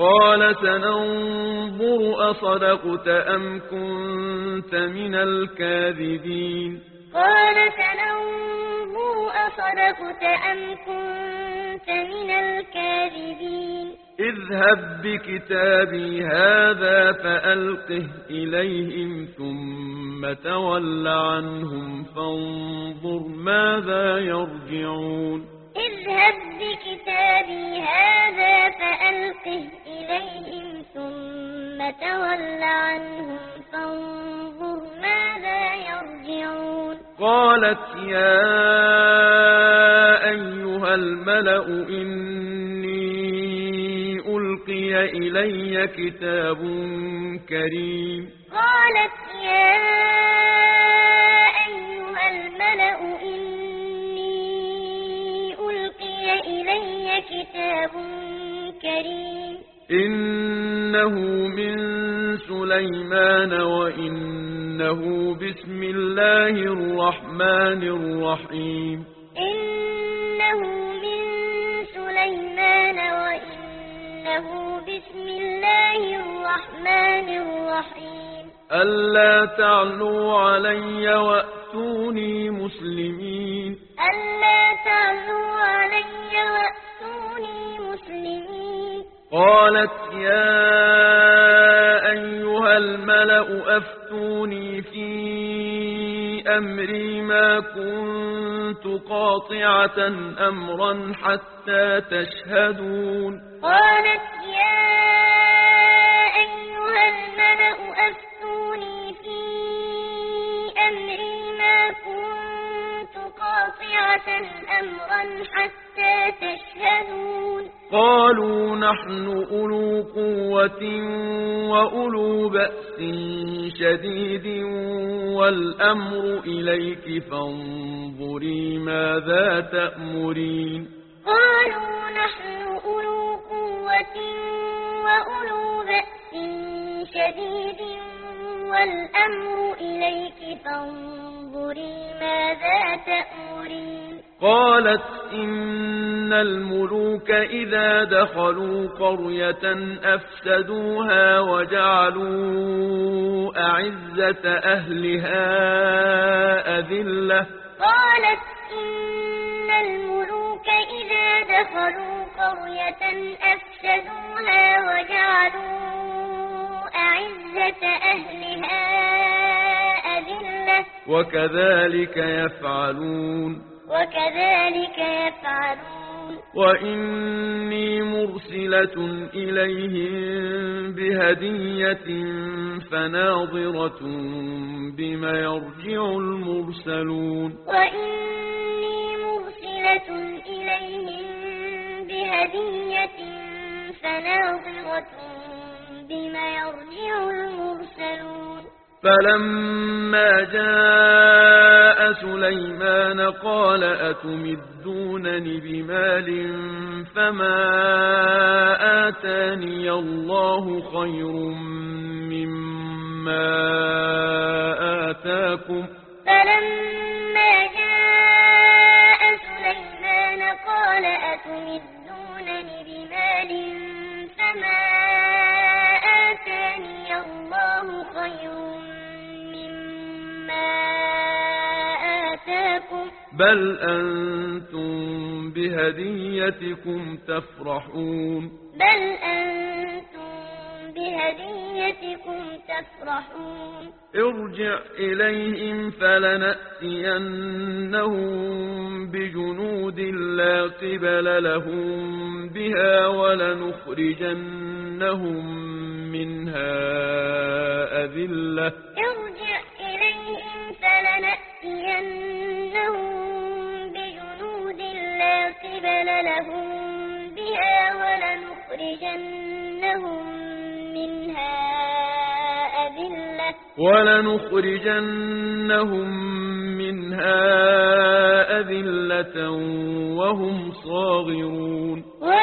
قال سننظر أصدقت أم كنت من الكاذبين قال سننظر أصدقت أم كنت من الكاذبين اذهب بكتابي هذا فألقه إليهم ثم تول عنهم فانظر ماذا يرجعون اذهب بكتابي هذا فألقه إليهم ثم تول عنهم فانظر ماذا يرجعون قالت يا أيها الملأ إني ألقي إلي كتاب كريم قالت يا أيها الملأ إني ألقي إلي كتاب كريم إنه من سليمان وإنه بسم الله الرحمن الرحيم إنه من سليمان وإنه بسم الله الرحمن الرحيم ألا تعلوا علي وأتوني مسلمين ألا تعلوا علي وأتوني مسلمين قالت يا أيها الملأ أفتوني في أمري ما كنت قاطعة أمرا حتى تشهدون قالت يا أيها الملأ أفتوني في أمري ما كنت قاطعة أمرا حتى تشهدون قالوا نحن أولو قوة وأولو بأس شديد والأمر إليك فانظري ماذا تأمرين قالوا نحن أولو قوة وأولو بأس شديد والأمر إليك فانظري ماذا تأمرين قالت إن الملوك إذا دخلوا قرية أفسدوها وجعلوا أعزة أهلها أذلة قالت إن الملوك إذا دخلوا قرية أفسدوها وجعلوا أعزة أهلها أذلة وكذلك يفعلون وإني مرسلة إليهم بهدية فناظرة بما يرجع المرسلون وإني مرسلة إليهم بهدية فناظرة بما يرجع المرسلون فلما جاء سليمان قال أتمدونني بمال فما آتاني الله خير مما آتاكم فلما جاء سليمان قال أتمدونني بمال فما آتاني الله خير آتاكم بل أنتم بهديتكم تفرحون ارجع إليهم فلنأتينهم بجنود لا قبل لهم بها ولنخرجنهم منها أذلة فلنأتينهم بجنود لا قبل لهم بها ولنخرجنهم منها أذلة وهم صاغرون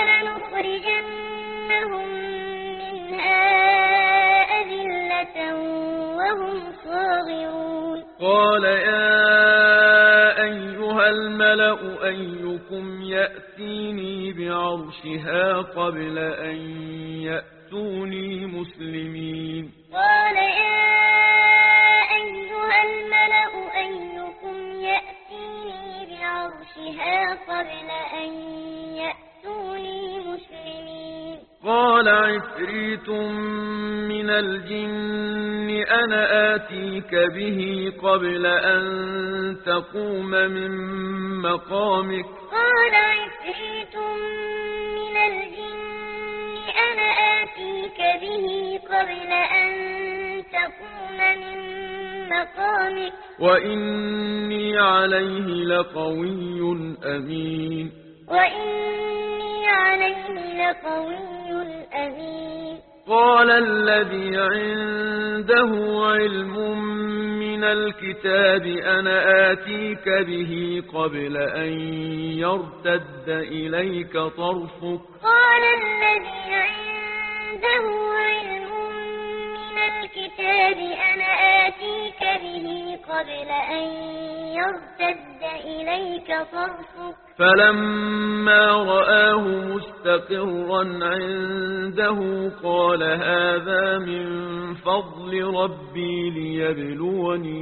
قال يا أيها الملأ أيكم يأتيني بعرشها قبل أن يأتوني مسلمين قال يا أيها الملأ أيكم يأتيني بعرشها قبل أن يأتوني مسلمين قال عفريت من الجن أنا آتيك به قبل أن تقوم من مقامك قال عفريت من الجن أنا آتيك به قبل أن تقوم من مقامك وإني عليه لقوي أمين وإني عليه لقوي أمين قال الذي عنده علم من الكتاب أنا آتيك به قبل أن يرتد إليك طرفك قال الذي عنده علم من الكتاب أنا آتيك به قبل أن يرتد إليك طرفك فلما رآه مستقرا عنده قال هذا من فضل ربي ليبلوني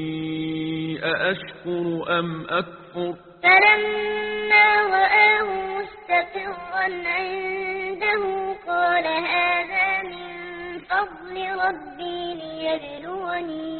أأشكر أم أكفر فلما رآه مستقرا عنده قال هذا من فضل ربي ليبلوني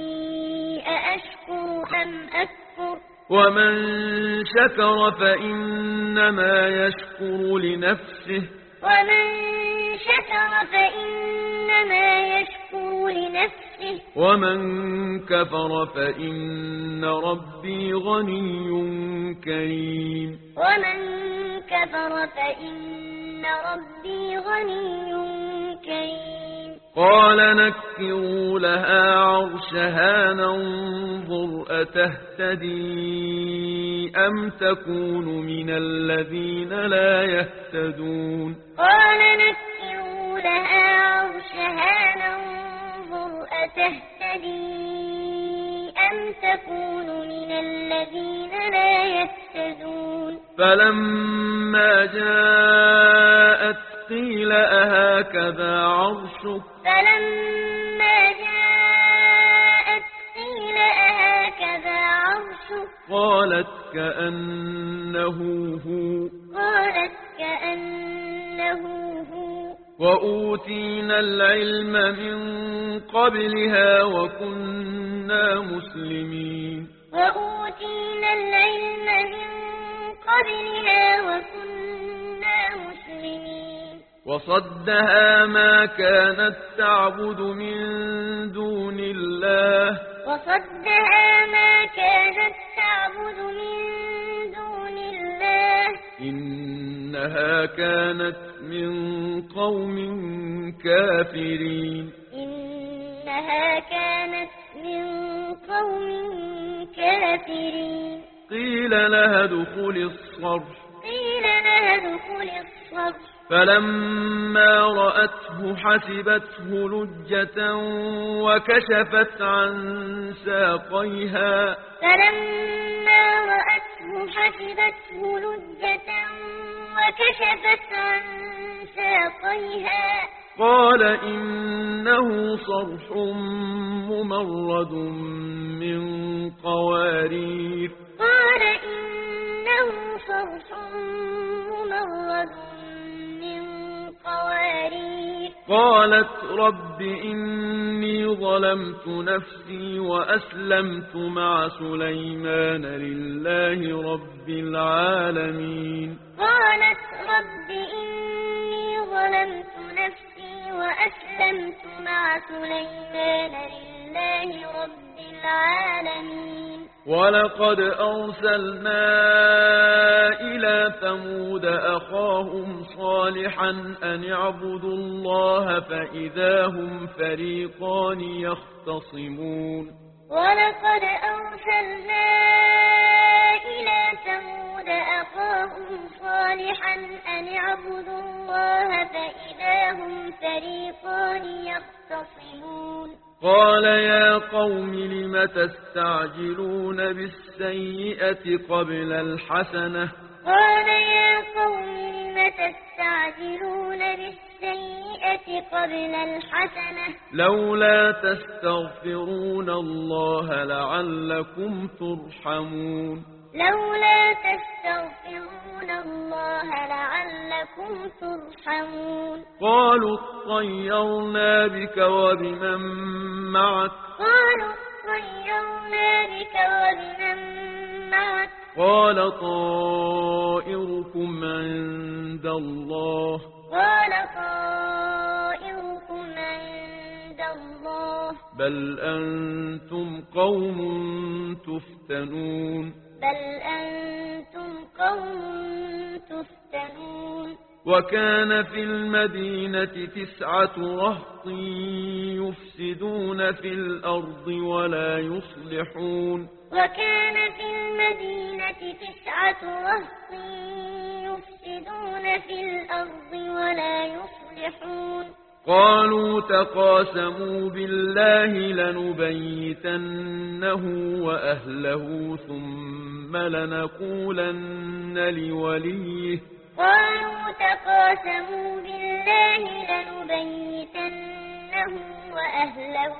أأشكر أم أكفر ومن شكر فإنما يشكر لنفسه ومن شكر فإنما يشكر لنفسه ومن كفر فإن ربي غني كريم ومن كفر فإن ربي غني كريم قال نكروا لها عرشها ننظر أتهتدي أم تكون من الذين لا يهتدون قال نكروا لها عرشها ننظر أتهتدي أم تكون من الذين لا يهتدون فلما جاءت قيل أهكذا عرشك فلما جاءت قيل أهكذا عرشك قالت كأنه هو قالت كأنه هو وأوتينا العلم من قبلها وكنا مسلمين وأوتينا العلم من قبلها وكنا مسلمين وصدها ما كانت تعبد من دون الله وصدها ما كانت تعبد من دون الله إنها كانت من قوم كافرين إنها كانت من قوم كافرين قيل لها ادخل الصرح قيل لها ادخل الصرح فلما رأته حسبته لجة وكشفت عن ساقيها فلما رأته حسبته لجة وكشفت عن ساقيها قال إنه صرح ممرد من قوارير قال إنه صرح ممرد من قوارير قالت رب إني ظلمت نفسي وأسلمت مع سليمان لله رب العالمين قالت رب إني ظلمت نفسي وأسلمت مع سليمان لله رب العالمين ولقد أرسلنا إلى ثمود أخاهم صالحا أن اعبدوا الله فإذا هم فريقان يختصمون ولقد أرسلنا إلى ثمود أخاهم صالحا أن اعبدوا الله فإذا هم فريقان يختصمون قال يا قوم لم تستعجلون بالسيئة قبل الحسنة قال يا قوم لم تستعجلون بالسيئة بالسيئة قبل الحسنة لولا تستغفرون الله لعلكم ترحمون لولا تستغفرون الله لعلكم ترحمون قالوا اطيرنا بك وبمن معك قالوا اطيرنا بك وبمن معك قال طائركم عند الله قال طائركم عند الله بل أنتم قوم تفتنون بل أنتم قوم تفتنون وكان في المدينة 9 رهط يفسدون في الأرض ولا يصلحون وكان في المدينة 9 رهط يفسدون في الأرض ولا يصلحون قالوا تقاسموا بالله لنبيتنه وأهله ثم لنقولن لوليه قالوا تقاسموا بالله لنبيتنه وأهله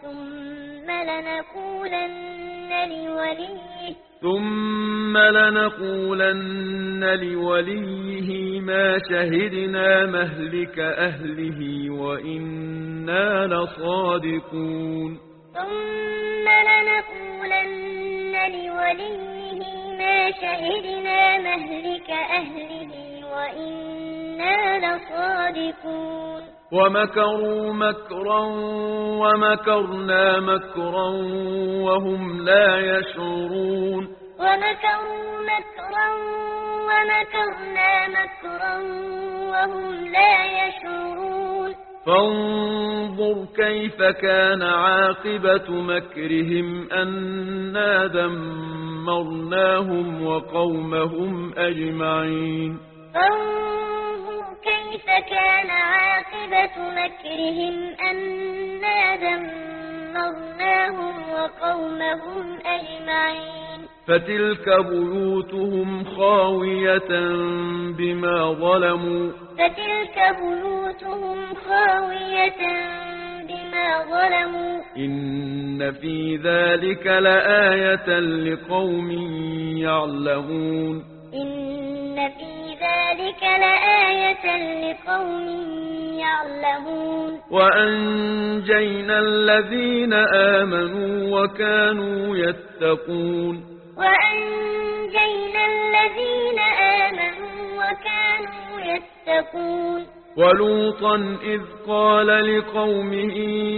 ثم لنقولن لوليه ما شهدنا مهلك أهله وإنا لصادقون ثم لنقولن لوليه ما شهدنا مهلك أهله وإنا لصادقون ومكروا مكرا ومكرنا مكرا وهم لا يشعرون ومكروا مكرا ومكرنا مكرا وهم لا يشعرون فانظر كيف كان عاقبة مكرهم أنا دمرناهم وقومهم أجمعين فانظر كيف كان عاقبة مكرهم أنا دمرناهم وقومهم أجمعين فتلك بيوتهم خاوية بما ظلموا إن في ذلك لآية لقوم يعلمون إن في ذلك لآية لقوم يعلمون وأنجينا الذين آمنوا وكانوا يتقون ولوطا إذ قال لقومه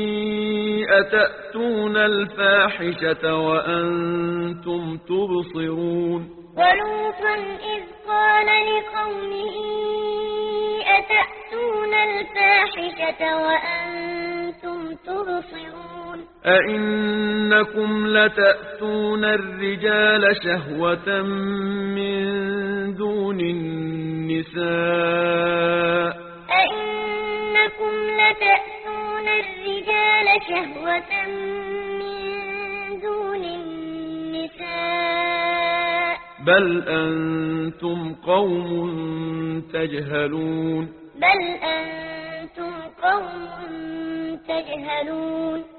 أتأتون الفاحشة وأنتم تبصرون ولوطا إذ قال لقومه أتأتون الفاحشة وأنتم تبصرون أئنكم لتأتون الرجال شهوة من دون النساء أئنكم لتأتون الرجال شهوة من دون النساء بل أنتم قوم تجهلون بل أنتم قوم تجهلون